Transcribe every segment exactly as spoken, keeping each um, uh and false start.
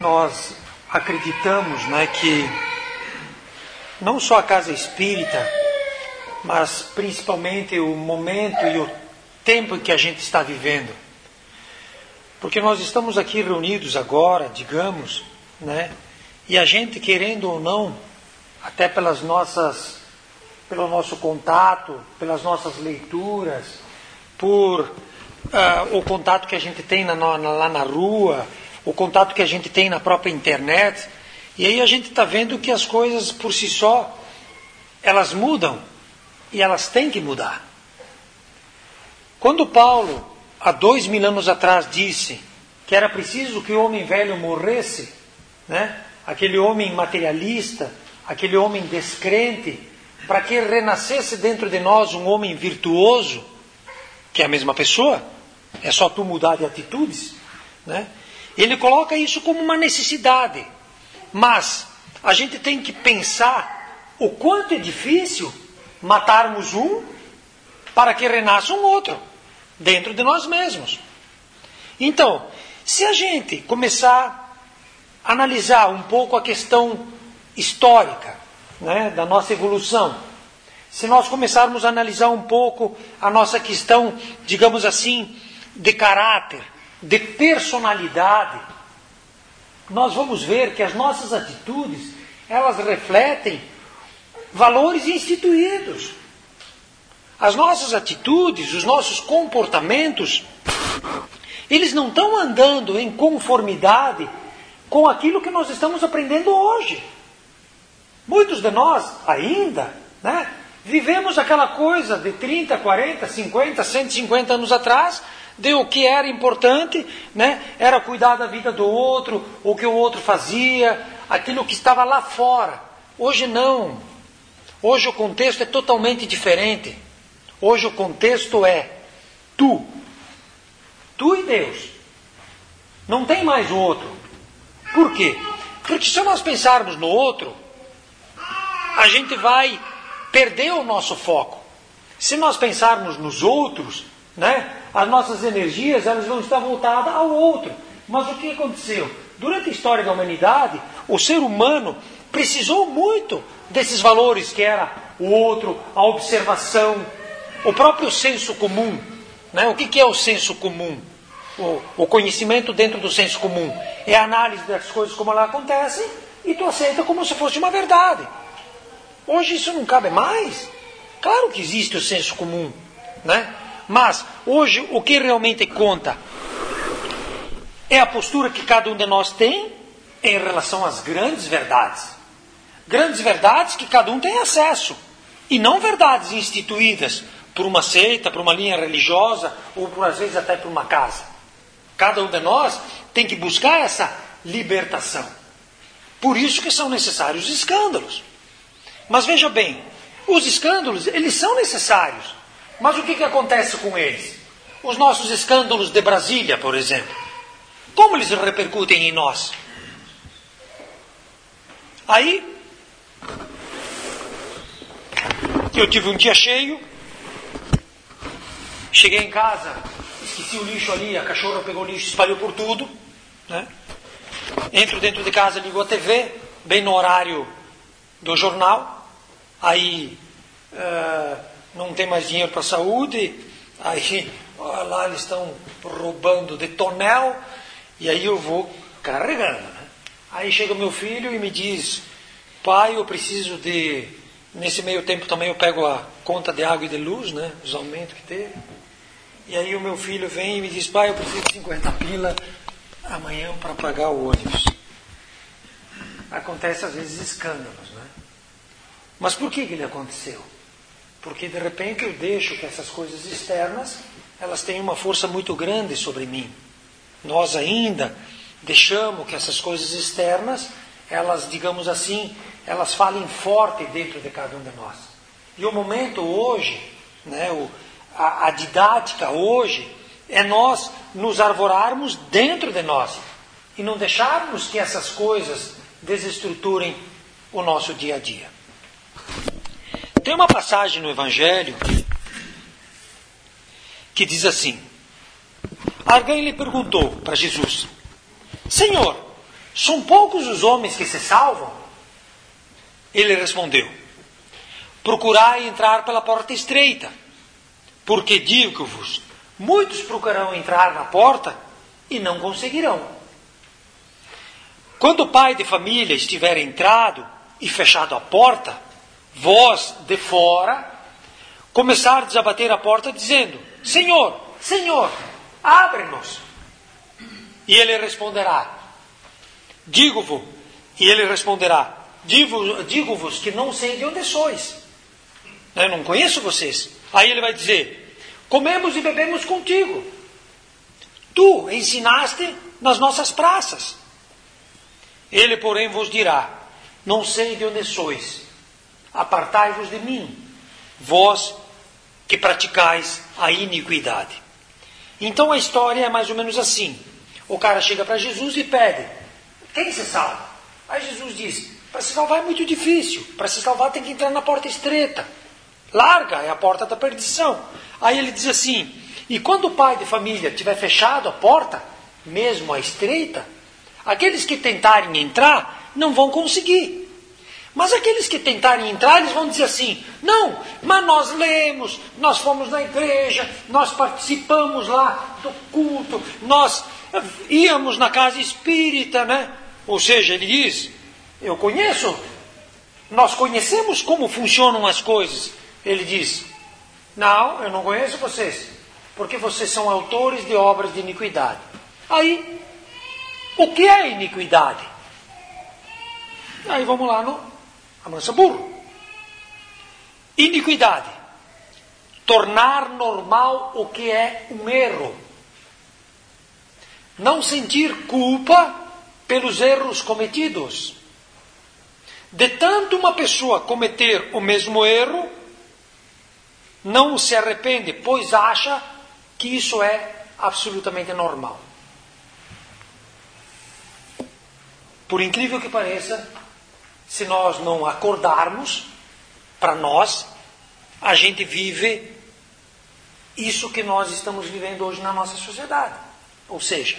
Nós acreditamos, né, que não só a casa espírita, mas principalmente o momento e o tempo em que a gente está vivendo. Porque nós estamos aqui reunidos agora, digamos, né, e a gente, querendo ou não, até pelas nossas, pelo nosso contato, pelas nossas leituras, por uh, o contato que a gente tem na, na, lá na rua, o contato que a gente tem na própria internet, e aí a gente está vendo que as coisas por si só, elas mudam, e elas têm que mudar. Quando Paulo, há dois mil anos atrás, disse que era preciso que o homem velho morresse, né? Aquele homem materialista, aquele homem descrente, para que renascesse dentro de nós um homem virtuoso, que é a mesma pessoa, é só tu mudar de atitudes, né? Ele coloca isso como uma necessidade, mas a gente tem que pensar o quanto é difícil matarmos um para que renasça um outro, dentro de nós mesmos. Então, se a gente começar a analisar um pouco a questão histórica, né, da nossa evolução, se nós começarmos a analisar um pouco a nossa questão, digamos assim, de caráter, de personalidade, nós vamos ver que as nossas atitudes, elas refletem valores instituídos. As nossas atitudes, os nossos comportamentos, eles não estão andando em conformidade com aquilo que nós estamos aprendendo hoje. Muitos de nós ainda, né, vivemos aquela coisa de trinta, quarenta, cinquenta, cento e cinquenta anos atrás, de o que era importante, né, era cuidar da vida do outro, o que o outro fazia, aquilo que estava lá fora. Hoje não. Hoje o contexto é totalmente diferente. Hoje o contexto é tu. Tu e Deus. Não tem mais o outro. Por quê? Porque se nós pensarmos no outro, a gente vai perder o nosso foco. Se nós pensarmos nos outros, né, as nossas energias, elas vão estar voltadas ao outro. Mas o que aconteceu? Durante a história da humanidade, o ser humano precisou muito desses valores que era o outro, a observação, o próprio senso comum. Né? O que, que é o senso comum? O, o conhecimento dentro do senso comum. É a análise das coisas como elas acontecem e tu aceita como se fosse uma verdade. Hoje isso não cabe mais. Claro que existe o senso comum, né? Mas hoje o que realmente conta é a postura que cada um de nós tem em relação às grandes verdades. Grandes verdades que cada um tem acesso. E não verdades instituídas por uma seita, por uma linha religiosa, ou por, às vezes até por uma casa. Cada um de nós tem que buscar essa libertação. Por isso que são necessários escândalos. Mas veja bem, os escândalos, eles são necessários. Mas o que, que acontece com eles? Os nossos escândalos de Brasília, por exemplo. Como eles repercutem em nós? Aí, eu tive um dia cheio, cheguei em casa, esqueci o lixo ali, a cachorra pegou o lixo, espalhou por tudo, né? Entro dentro de casa, ligo a T V, bem no horário do jornal, aí uh, não tem mais dinheiro para a saúde, aí ó, lá eles estão roubando de tonel, e aí eu vou carregando, né? Aí chega o meu filho e me diz, pai, eu preciso de... Nesse meio tempo também eu pego a conta de água e de luz, né? Os aumentos que teve. E aí o meu filho vem e me diz, pai, eu preciso de cinquenta pila amanhã para pagar o ônibus. Acontece às vezes escândalos, né? Mas por que que ele aconteceu? Porque de repente eu deixo que essas coisas externas, elas têm uma força muito grande sobre mim. Nós ainda deixamos que essas coisas externas, elas, digamos assim, elas falem forte dentro de cada um de nós. E o momento hoje, né, o, a, a didática hoje, é nós nos arvorarmos dentro de nós e não deixarmos que essas coisas desestruturem o nosso dia a dia. Tem uma passagem no Evangelho que diz assim: alguém lhe perguntou para Jesus, Senhor, são poucos os homens que se salvam? Ele respondeu: procurai entrar pela porta estreita, porque digo-vos, muitos procurarão entrar na porta e não conseguirão. Quando o pai de família estiver entrado e fechado a porta, vós, de fora, começardes a bater a porta, dizendo: Senhor, Senhor, abre-nos. E ele responderá: Digo-vos, e ele responderá: Digo- Digo-vos que não sei de onde sois. Eu não conheço vocês. Aí ele vai dizer: comemos e bebemos contigo. Tu ensinaste nas nossas praças. Ele, porém, vos dirá: não sei de onde sois. Apartai-vos de mim, vós que praticais a iniquidade. Então a história é mais ou menos assim. O cara chega para Jesus e pede: quem se salva? Aí Jesus diz: para se salvar é muito difícil. Para se salvar tem que entrar na porta estreita. Larga é a porta da perdição. Aí ele diz assim: e quando o pai de família tiver fechado a porta, mesmo a estreita, aqueles que tentarem entrar não vão conseguir. Mas aqueles que tentarem entrar, eles vão dizer assim: não, mas nós lemos, nós fomos na igreja, nós participamos lá do culto, nós íamos na casa espírita, né? Ou seja, ele diz: eu conheço, nós conhecemos como funcionam as coisas. Ele diz: não, eu não conheço vocês, porque vocês são autores de obras de iniquidade. Aí, o que é iniquidade? Aí vamos lá no Amansa Burro. Iniquidade: tornar normal o que é um erro. Não sentir culpa pelos erros cometidos. De tanto uma pessoa cometer o mesmo erro, não se arrepende, pois acha que isso é absolutamente normal. Por incrível que pareça, se nós não acordarmos, para nós, a gente vive isso que nós estamos vivendo hoje na nossa sociedade. Ou seja,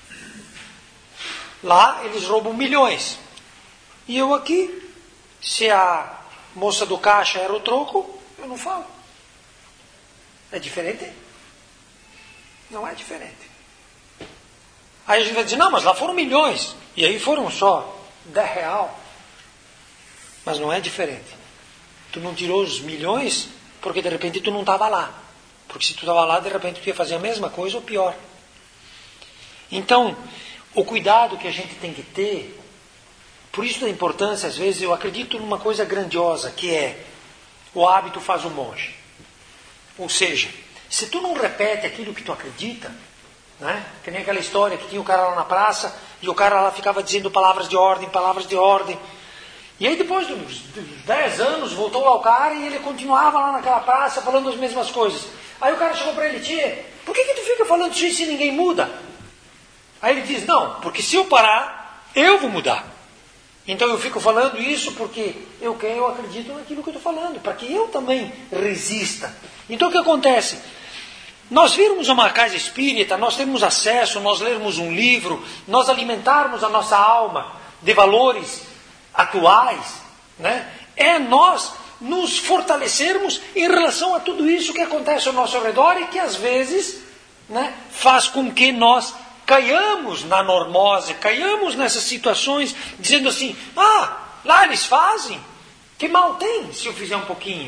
lá eles roubam milhões. E eu aqui, se a moça do caixa era o troco, eu não falo. É diferente? Não é diferente. Aí a gente vai dizer: não, mas lá foram milhões. E aí foram só dez real. Mas não é diferente. Tu não tirou os milhões porque de repente tu não estava lá. Porque se tu estava lá, de repente tu ia fazer a mesma coisa ou pior. Então, o cuidado que a gente tem que ter, por isso da importância, às vezes, eu acredito numa coisa grandiosa, que é: o hábito faz o monge. Ou seja, se tu não repete aquilo que tu acredita, né? Que nem aquela história que tinha o cara lá na praça, e o cara lá ficava dizendo palavras de ordem, palavras de ordem. E aí depois de uns dez anos, voltou lá o cara e ele continuava lá naquela praça falando as mesmas coisas. Aí o cara chegou para ele: tchê, por que, que tu fica falando isso se ninguém muda? Aí ele diz: não, porque se eu parar, eu vou mudar. Então eu fico falando isso porque eu quero, eu acredito naquilo que eu estou falando, para que eu também resista. Então o que acontece? Nós virmos uma casa espírita, nós temos acesso, nós lermos um livro, nós alimentarmos a nossa alma de valores atuais, né? É nós nos fortalecermos em relação a tudo isso que acontece ao nosso redor e que às vezes, né, faz com que nós caiamos na normose, caiamos nessas situações, dizendo assim: ah, lá eles fazem, que mal tem se eu fizer um pouquinho?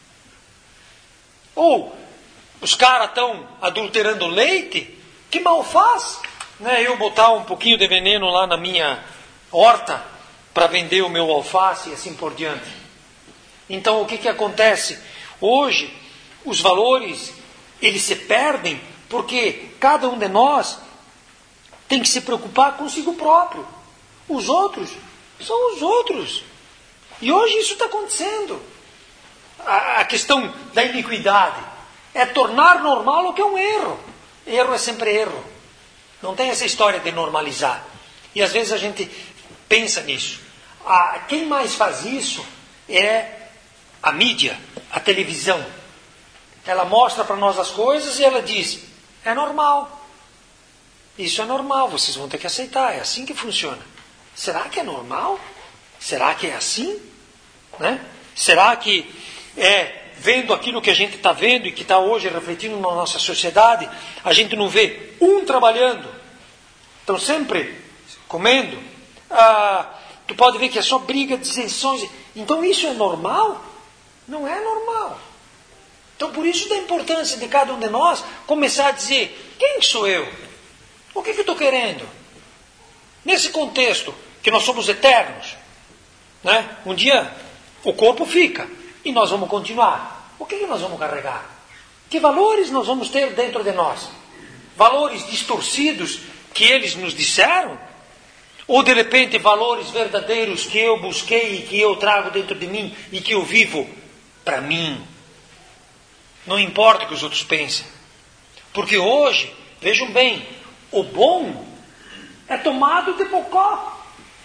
Ou, os caras estão adulterando leite, que mal faz, né, eu botar um pouquinho de veneno lá na minha horta, para vender o meu alface e assim por diante. Então o que, que acontece? Hoje, os valores, eles se perdem, porque cada um de nós tem que se preocupar consigo próprio. Os outros são os outros. E hoje isso está acontecendo. A, a questão da iniquidade é tornar normal o que é um erro. Erro é sempre erro. Não tem essa história de normalizar. E às vezes a gente pensa nisso. A, quem mais faz isso é a mídia, a televisão. Ela mostra para nós as coisas e ela diz: é normal. Isso é normal, vocês vão ter que aceitar, é assim que funciona. será que é normal? Será que é assim? Né? Será que é vendo aquilo que a gente está vendo e que está hoje refletindo na nossa sociedade, a gente não vê um trabalhando, estão sempre comendo, ah, tu pode ver que é só briga, dissensões. Então isso é normal? Não é normal. Então por isso da importância de cada um de nós começar a dizer, quem sou eu? O que, que eu estou querendo? Nesse contexto, que nós somos eternos, né? Um dia o corpo fica e nós vamos continuar. O que, que nós vamos carregar? Que valores nós vamos ter dentro de nós? Valores distorcidos que eles nos disseram? Ou de repente valores verdadeiros que eu busquei e que eu trago dentro de mim e que eu vivo para mim? Não importa o que os outros pensem. Porque hoje, vejam bem, o bom é tomado de bocó.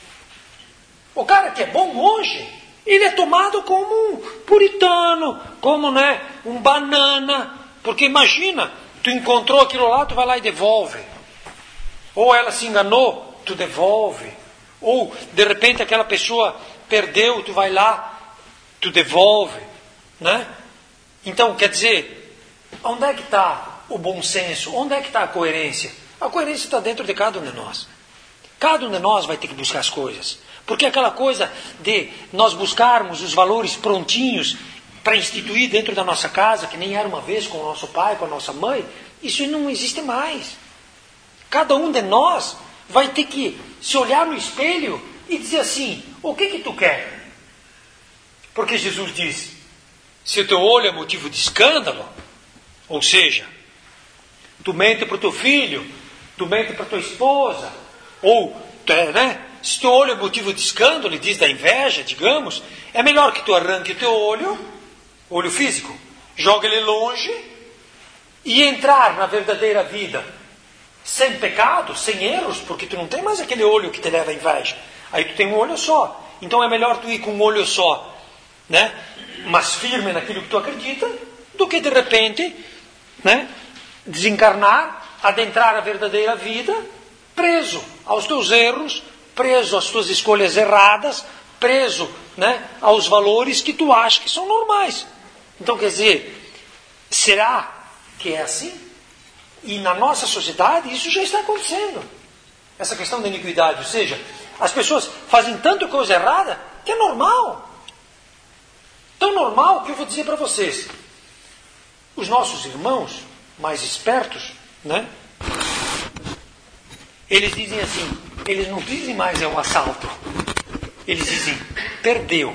O cara que é bom hoje, ele é tomado como um puritano, como, né, um banana. Porque imagina, tu encontrou aquilo lá, tu vai lá e devolve. Ou ela se enganou, tu devolve. Ou, de repente, aquela pessoa perdeu, tu vai lá, tu devolve. Né? Então, quer dizer, onde é que está o bom senso? Onde é que está a coerência? A coerência está dentro de cada um de nós. Cada um de nós vai ter que buscar as coisas. Porque aquela coisa de nós buscarmos os valores prontinhos para instituir dentro da nossa casa, que nem era uma vez com o nosso pai, com a nossa mãe, isso não existe mais. Cada um de nós vai ter que se olhar no espelho e dizer assim, o que que tu quer? Porque Jesus diz, se o teu olho é motivo de escândalo, ou seja, tu mente para o teu filho, tu mente para a tua esposa, ou, né, se teu olho é motivo de escândalo, ele diz da inveja, digamos, é melhor que tu arranque o teu olho, olho físico, joga ele longe e entrar na verdadeira vida, sem pecado, sem erros, porque tu não tem mais aquele olho que te leva à inveja. Aí tu tem um olho só. Então é melhor tu ir com um olho só, né, mas firme naquilo que tu acredita, do que de repente, né, desencarnar, adentrar a verdadeira vida, preso aos teus erros, preso às tuas escolhas erradas, preso, né, aos valores que tu achas que são normais. Então, quer dizer, será que é assim? E na nossa sociedade isso já está acontecendo. Essa questão da iniquidade, ou seja, as pessoas fazem tanta coisa errada que é normal. Tão normal que eu vou dizer para vocês, os nossos irmãos mais espertos, né, eles dizem assim, eles não dizem mais é um assalto, eles dizem, perdeu.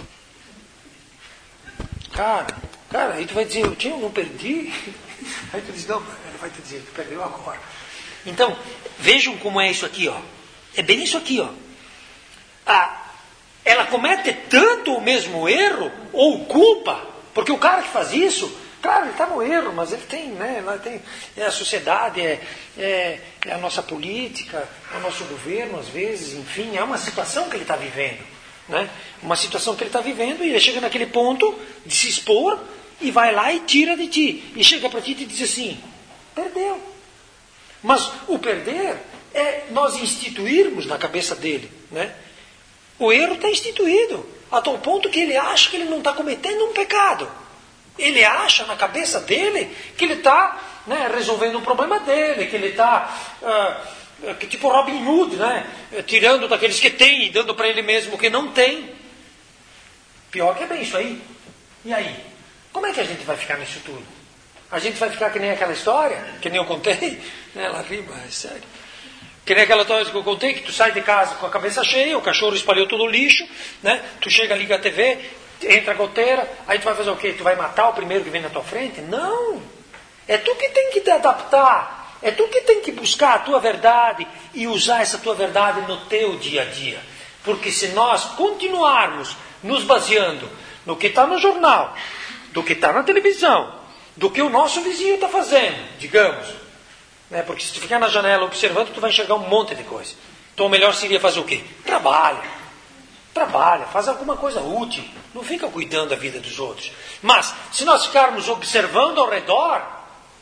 Cara, cara, aí tu vai dizer, eu tinha, não perdi. Aí tu diz, não, ele vai te dizer, tu perdeu agora. Então, vejam como é isso aqui, ó. É bem isso aqui, ó. Ah, ela comete tanto o mesmo erro, ou culpa, porque o cara que faz isso, claro, ele está no erro, mas ele tem, né, lá tem, é a sociedade, é, é, é a nossa política, é o nosso governo, às vezes, enfim, é uma situação que ele está vivendo, né? Uma situação que ele está vivendo, e ele chega naquele ponto de se expor, e vai lá e tira de ti, e chega para ti e te diz assim, perdeu. Mas o perder é nós instituirmos na cabeça dele, né? O erro está instituído, a tal ponto que ele acha que ele não está cometendo um pecado. Ele acha na cabeça dele que ele está, né, resolvendo um problema dele, que ele está, uh, que tipo Robin Hood, né, tirando daqueles que tem e dando para ele mesmo o que não tem. Pior que é bem isso aí. E aí? Como é que a gente vai ficar nisso tudo? A gente vai ficar que nem aquela história, que nem eu contei, né, ela ri, mas é sério. Que nem aquela história que eu contei, que tu sai de casa com a cabeça cheia, o cachorro espalhou todo o lixo, né, tu chega, liga a T V, entra a goteira, aí tu vai fazer o quê? Tu vai matar o primeiro que vem na tua frente? Não! É tu que tem que te adaptar, é tu que tem que buscar a tua verdade e usar essa tua verdade no teu dia a dia. Porque se nós continuarmos nos baseando no que está no jornal, do que está na televisão, do que o nosso vizinho está fazendo, digamos, né? Porque se tu ficar na janela observando, tu vai enxergar um monte de coisa. Então o melhor seria fazer o quê? Trabalha. Trabalha, faz alguma coisa útil. Não fica cuidando da vida dos outros. Mas, se nós ficarmos observando ao redor,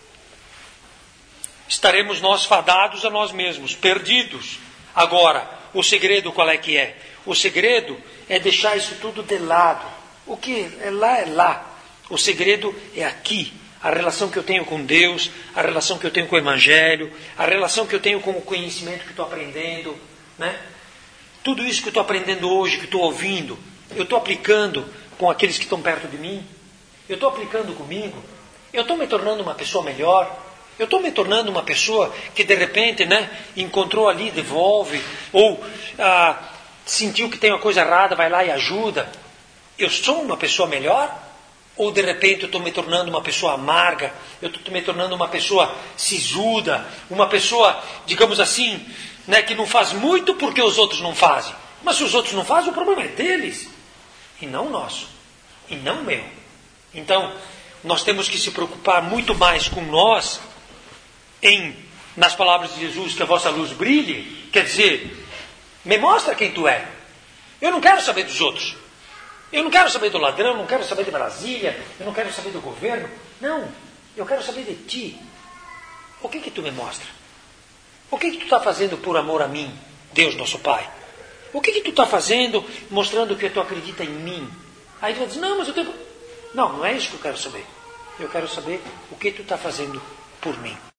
estaremos nós fadados a nós mesmos, perdidos. Agora, o segredo qual é que é? O segredo é deixar isso tudo de lado. O que é lá é lá. O segredo é aqui. A relação que eu tenho com Deus, a relação que eu tenho com o Evangelho, a relação que eu tenho com o conhecimento que estou aprendendo, né? Tudo isso que eu estou aprendendo hoje, que estou ouvindo, eu estou aplicando com aqueles que estão perto de mim? Eu estou aplicando comigo? Eu estou me tornando uma pessoa melhor? Eu estou me tornando uma pessoa que de repente, né, encontrou ali, devolve, ou ah, sentiu que tem uma coisa errada, vai lá e ajuda? Eu sou uma pessoa melhor? Ou de repente eu estou me tornando uma pessoa amarga, eu estou me tornando uma pessoa sisuda, uma pessoa, digamos assim, né, que não faz muito porque os outros não fazem. Mas se os outros não fazem, o problema é deles, e não nosso, e não meu. Então, nós temos que se preocupar muito mais com nós, em, nas palavras de Jesus, que a vossa luz brilhe, quer dizer, me mostra quem tu é. Eu não quero saber dos outros. Eu não quero saber do ladrão, não quero saber de Brasília, eu não quero saber do governo. Não, eu quero saber de ti. O que que tu me mostra? O que que tu está fazendo por amor a mim, Deus nosso Pai? O que que tu está fazendo mostrando que tu acredita em mim? Aí tu vai dizer, não, mas eu tenho... Não, não é isso que eu quero saber. Eu quero saber o que tu está fazendo por mim.